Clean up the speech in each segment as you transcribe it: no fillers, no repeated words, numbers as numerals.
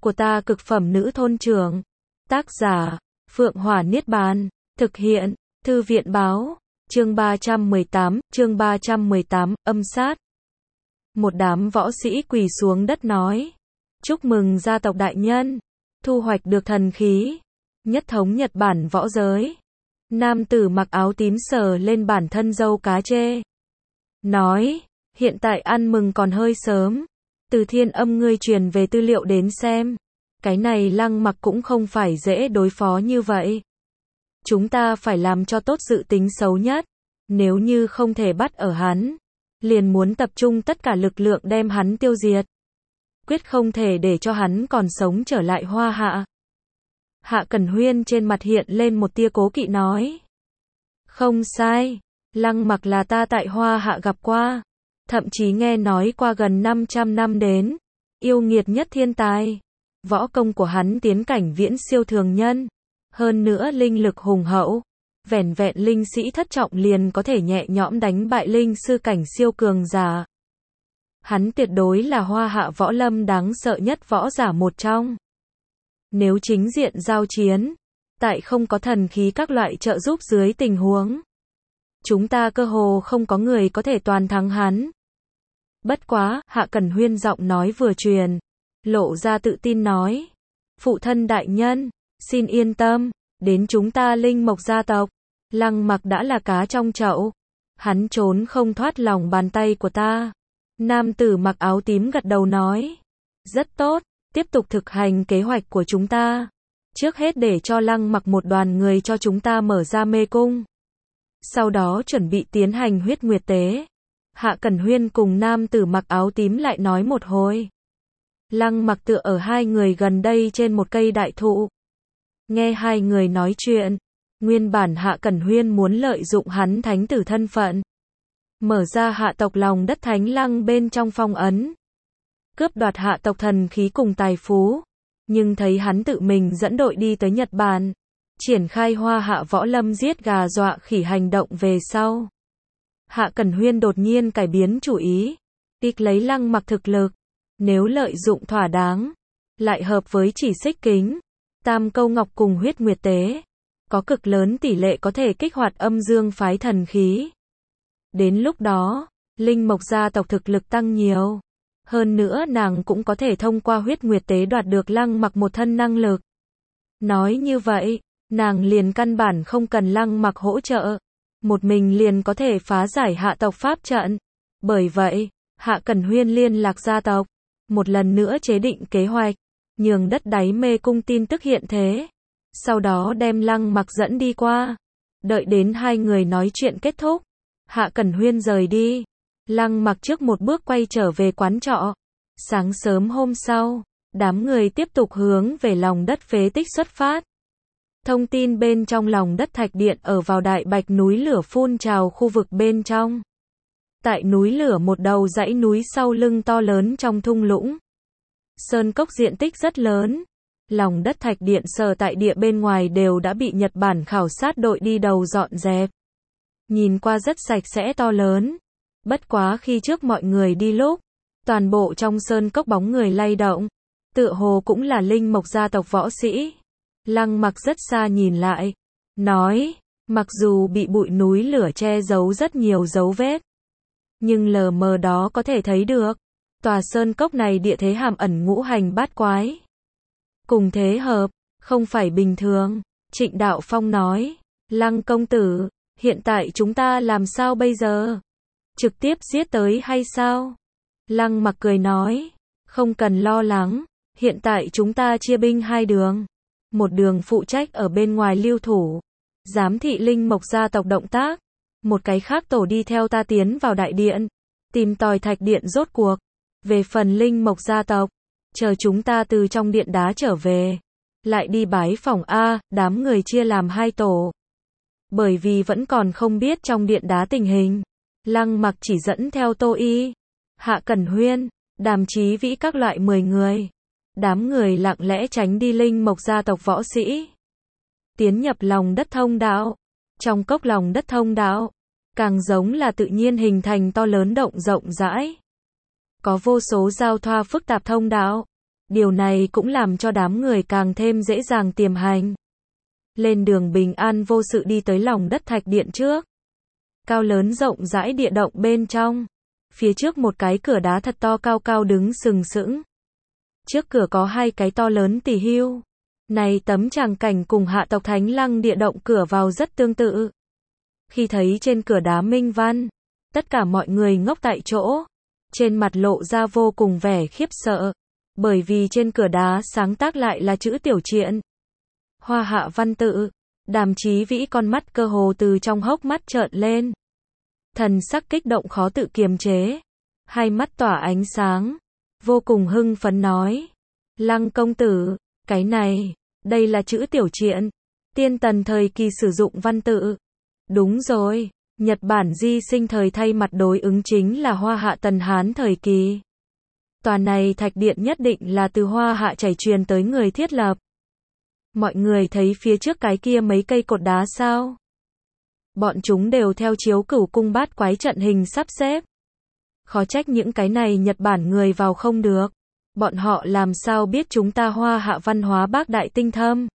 của ta cực phẩm nữ thôn trưởng. Tác giả, Phượng Hỏa Niết Bàn. Thực hiện, Thư viện Báo. Chương 318, âm sát. Một đám võ sĩ quỳ xuống đất nói. Chúc mừng gia tộc đại nhân, thu hoạch được thần khí, nhất thống Nhật Bản võ giới. Nam tử mặc áo tím sờ lên bản thân râu cá chê. Nói, hiện tại ăn mừng còn hơi sớm. Từ Thiên Âm ngươi truyền về tư liệu đến xem. Cái này Lăng Mặc cũng không phải dễ đối phó như vậy. Chúng ta phải làm cho tốt dự tính xấu nhất. Nếu như không thể bắt ở hắn, liền muốn tập trung tất cả lực lượng đem hắn tiêu diệt. Quyết không thể để cho hắn còn sống trở lại Hoa Hạ. Hạ Cẩn Huyên trên mặt hiện lên một tia cố kỵ nói. Không sai, Lăng Mặc là ta tại Hoa Hạ gặp qua. Thậm chí nghe nói qua gần 500 năm đến. Yêu nghiệt nhất thiên tài. Võ công của hắn tiến cảnh viễn siêu thường nhân. Hơn nữa linh lực hùng hậu. Vẻn vẹn linh sĩ thất trọng liền có thể nhẹ nhõm đánh bại linh sư cảnh siêu cường giả. Hắn tuyệt đối là Hoa Hạ võ lâm đáng sợ nhất võ giả một trong. Nếu chính diện giao chiến, tại không có thần khí các loại trợ giúp dưới tình huống, chúng ta cơ hồ không có người có thể toàn thắng hắn. Bất quá, Hạ Cẩn Huyên giọng nói vừa truyền, lộ ra tự tin nói. Phụ thân đại nhân, xin yên tâm, đến chúng ta Linh Mộc gia tộc, Lăng Mặc đã là cá trong chậu. Hắn trốn không thoát lòng bàn tay của ta. Nam tử mặc áo tím gật đầu nói. Rất tốt, tiếp tục thực hành kế hoạch của chúng ta. Trước hết để cho Lăng Mặc một đoàn người cho chúng ta mở ra mê cung. Sau đó chuẩn bị tiến hành huyết nguyệt tế. Hạ Cẩn Huyên cùng nam tử mặc áo tím lại nói một hồi. Lăng Mặc tựa ở hai người gần đây trên một cây đại thụ. Nghe hai người nói chuyện, nguyên bản Hạ Cẩn Huyên muốn lợi dụng hắn thánh tử thân phận. Mở ra hạ tộc lòng đất thánh lăng bên trong phong ấn. Cướp đoạt hạ tộc thần khí cùng tài phú. Nhưng thấy hắn tự mình dẫn đội đi tới Nhật Bản. Triển khai Hoa Hạ võ lâm giết gà dọa khỉ hành động về sau. Hạ Cẩn Huyên đột nhiên cải biến chủ ý. Tiếc lấy Lăng Mặc thực lực. Nếu lợi dụng thỏa đáng. Lại hợp với chỉ xích kính. Tam câu ngọc cùng huyết nguyệt tế. Có cực lớn tỷ lệ có thể kích hoạt âm dương phái thần khí. Đến lúc đó, Linh Mộc gia tộc thực lực tăng nhiều. Hơn nữa nàng cũng có thể thông qua huyết nguyệt tế đoạt được Lăng Mặc một thân năng lực. Nói như vậy, nàng liền căn bản không cần Lăng Mặc hỗ trợ. Một mình liền có thể phá giải hạ tộc pháp trận. Bởi vậy, Hạ Cẩn Huyên liên lạc gia tộc. Một lần nữa chế định kế hoạch. Nhường đất đáy mê cung tin tức hiện thế. Sau đó đem Lăng Mặc dẫn đi qua. Đợi đến hai người nói chuyện kết thúc. Hạ Cẩn Huyên rời đi. Lăng Mặc trước một bước quay trở về quán trọ. Sáng sớm hôm sau, đám người tiếp tục hướng về lòng đất phế tích xuất phát. Thông tin bên trong lòng đất thạch điện ở vào Đại Bạch núi lửa phun trào khu vực bên trong. Tại núi lửa một đầu dãy núi sau lưng to lớn trong thung lũng. Sơn cốc diện tích rất lớn. Lòng đất thạch điện sở tại địa bên ngoài đều đã bị Nhật Bản khảo sát đội đi đầu dọn dẹp. Nhìn qua rất sạch sẽ to lớn. Bất quá khi trước mọi người đi lúc, toàn bộ trong sơn cốc bóng người lay động. Tựa hồ cũng là Linh Mộc gia tộc võ sĩ. Lăng Mặc rất xa nhìn lại. Nói, mặc dù bị bụi núi lửa che giấu rất nhiều dấu vết. Nhưng lờ mờ đó có thể thấy được. Tòa sơn cốc này địa thế hàm ẩn ngũ hành bát quái. Cùng thế hợp, không phải bình thường. Trịnh Đạo Phong nói, Lăng công tử, hiện tại chúng ta làm sao bây giờ? Trực tiếp giết tới hay sao? Lăng Mặc cười nói, không cần lo lắng, hiện tại chúng ta chia binh hai đường. Một đường phụ trách ở bên ngoài lưu thủ, giám thị Linh Mộc gia tộc động tác. Một cái khác tổ đi theo ta tiến vào đại điện, tìm tòi thạch điện rốt cuộc. Về phần Linh Mộc gia tộc, chờ chúng ta từ trong điện đá trở về, lại đi bái phỏng A, đám người chia làm hai tổ. Bởi vì vẫn còn không biết trong điện đá tình hình, Lăng Mặc chỉ dẫn theo Tô Y, Hạ Cẩn Huyên, Đàm Chí Vĩ các loại 10 người. Đám người lặng lẽ tránh đi Linh Mộc gia tộc võ sĩ. Tiến nhập lòng đất thông đạo. Trong cốc lòng đất thông đạo, càng giống là tự nhiên hình thành to lớn động rộng rãi. Có vô số giao thoa phức tạp thông đạo. Điều này cũng làm cho đám người càng thêm dễ dàng tiềm hành. Lên đường bình an vô sự đi tới lòng đất thạch điện trước. Cao lớn rộng rãi địa động bên trong. Phía trước một cái cửa đá thật to cao cao đứng sừng sững. Trước cửa có hai cái to lớn tỳ hưu. Này tấm tràng cảnh cùng hạ tộc Thánh Lăng địa động cửa vào rất tương tự. Khi thấy trên cửa đá minh văn, tất cả mọi người ngốc tại chỗ. Trên mặt lộ ra vô cùng vẻ khiếp sợ. Bởi vì trên cửa đá sáng tác lại là chữ tiểu triện. Hoa hạ văn tự. Đàm Chí Vĩ con mắt cơ hồ từ trong hốc mắt trợn lên. Thần sắc kích động khó tự kiềm chế. Hai mắt tỏa ánh sáng. Vô cùng hưng phấn nói. Lăng công tử, cái này, đây là chữ tiểu triện. Tiên tần thời kỳ sử dụng văn tự. Đúng rồi, Nhật Bản di sinh thời thay mặt đối ứng chính là Hoa hạ Tần Hán thời kỳ. Tòa này thạch điện nhất định là từ Hoa hạ chảy truyền tới người thiết lập. Mọi người thấy phía trước cái kia mấy cây cột đá sao? Bọn chúng đều theo chiếu cửu cung bát quái trận hình sắp xếp. Khó trách những cái này Nhật Bản người vào không được. Bọn họ làm sao biết chúng ta Hoa hạ văn hóa bác đại tinh thâm.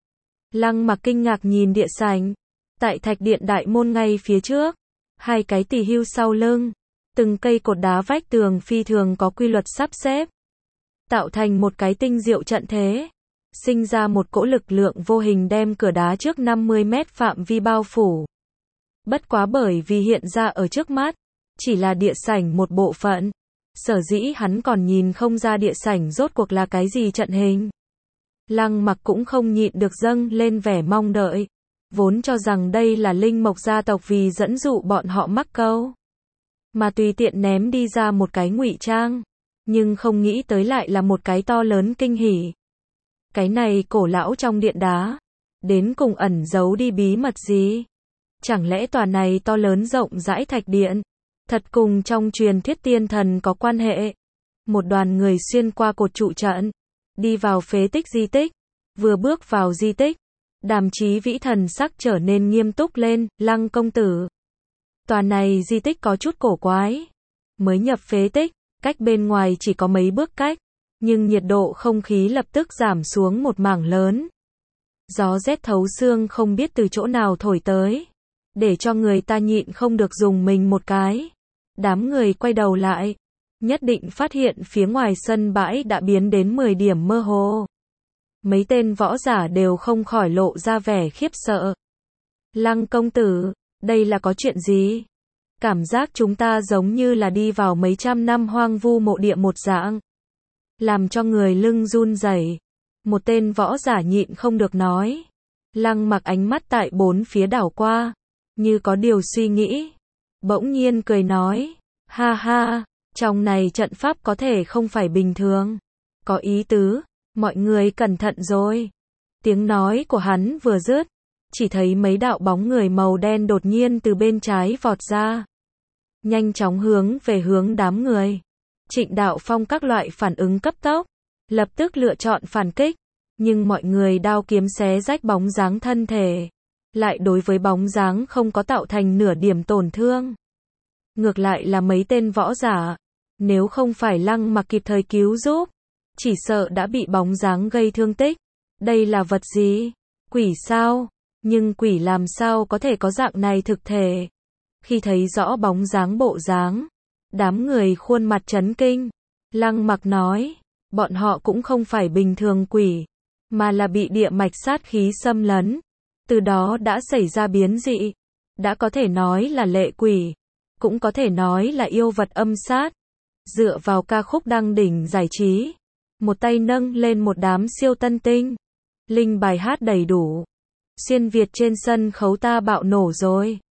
Lăng Mặc kinh ngạc nhìn địa sảnh. Tại thạch điện đại môn ngay phía trước. Hai cái tỳ hưu sau lưng. Từng cây cột đá vách tường phi thường có quy luật sắp xếp. Tạo thành một cái tinh diệu trận thế. Sinh ra một cỗ lực lượng vô hình đem cửa đá trước 50 mét phạm vi bao phủ. Bất quá bởi vì hiện ra ở trước mắt. Chỉ là địa sảnh một bộ phận. Sở dĩ hắn còn nhìn không ra địa sảnh rốt cuộc là cái gì trận hình. Lăng Mặc cũng không nhịn được dâng lên vẻ mong đợi. Vốn cho rằng đây là linh mộc gia tộc vì dẫn dụ bọn họ mắc câu. Mà tùy tiện ném đi ra một cái ngụy trang. Nhưng không nghĩ tới lại là một cái to lớn kinh hỉ. Cái này cổ lão trong điện đá. Đến cùng ẩn giấu đi bí mật gì? Chẳng lẽ tòa này to lớn rộng rãi thạch điện. Thật cùng trong truyền thuyết tiên thần có quan hệ. Một đoàn người xuyên qua cột trụ trận. Đi vào phế tích di tích. Vừa bước vào di tích. Đàm Chí Vĩ thần sắc trở nên nghiêm túc lên. Lăng công tử. Tòa này di tích có chút cổ quái. Mới nhập phế tích. Cách bên ngoài chỉ có mấy bước cách. Nhưng nhiệt độ không khí lập tức giảm xuống một mảng lớn. Gió rét thấu xương không biết từ chỗ nào thổi tới. Để cho người ta nhịn không được dùng mình một cái. Đám người quay đầu lại. Nhất định phát hiện phía ngoài sân bãi đã biến đến 10 điểm mơ hồ. Mấy tên võ giả đều không khỏi lộ ra vẻ khiếp sợ. Lăng công tử, đây là có chuyện gì? Cảm giác chúng ta giống như là đi vào mấy trăm năm hoang vu mộ địa một dạng. Làm cho người lưng run rẩy. Một tên võ giả nhịn không được nói. Lăng Mặc ánh mắt tại bốn phía đảo qua. Như có điều suy nghĩ. Bỗng nhiên cười nói. Ha ha, trong này trận pháp có thể không phải bình thường. Có ý tứ, mọi người cẩn thận rồi. Tiếng nói của hắn vừa dứt. Chỉ thấy mấy đạo bóng người màu đen đột nhiên từ bên trái vọt ra. Nhanh chóng hướng về hướng đám người. Trịnh Đạo Phong các loại phản ứng cấp tốc. Lập tức lựa chọn phản kích. Nhưng mọi người đao kiếm xé rách bóng dáng thân thể. Lại đối với bóng dáng không có tạo thành nửa điểm tổn thương. Ngược lại là mấy tên võ giả. Nếu không phải Lăng Mặc kịp thời cứu giúp. Chỉ sợ đã bị bóng dáng gây thương tích. Đây là vật gì? Quỷ sao? Nhưng quỷ làm sao có thể có dạng này thực thể? Khi thấy rõ bóng dáng bộ dáng. Đám người khuôn mặt chấn kinh. Lăng Mặc nói. Bọn họ cũng không phải bình thường quỷ. Mà là bị địa mạch sát khí xâm lấn. Từ đó đã xảy ra biến dị. Đã có thể nói là lệ quỷ. Cũng có thể nói là yêu vật âm sát. Dựa vào ca khúc đăng đỉnh giải trí. Một tay nâng lên một đám siêu tân tinh. Linh bài hát đầy đủ. Xuyên Việt trên sân khấu ta bạo nổ rồi.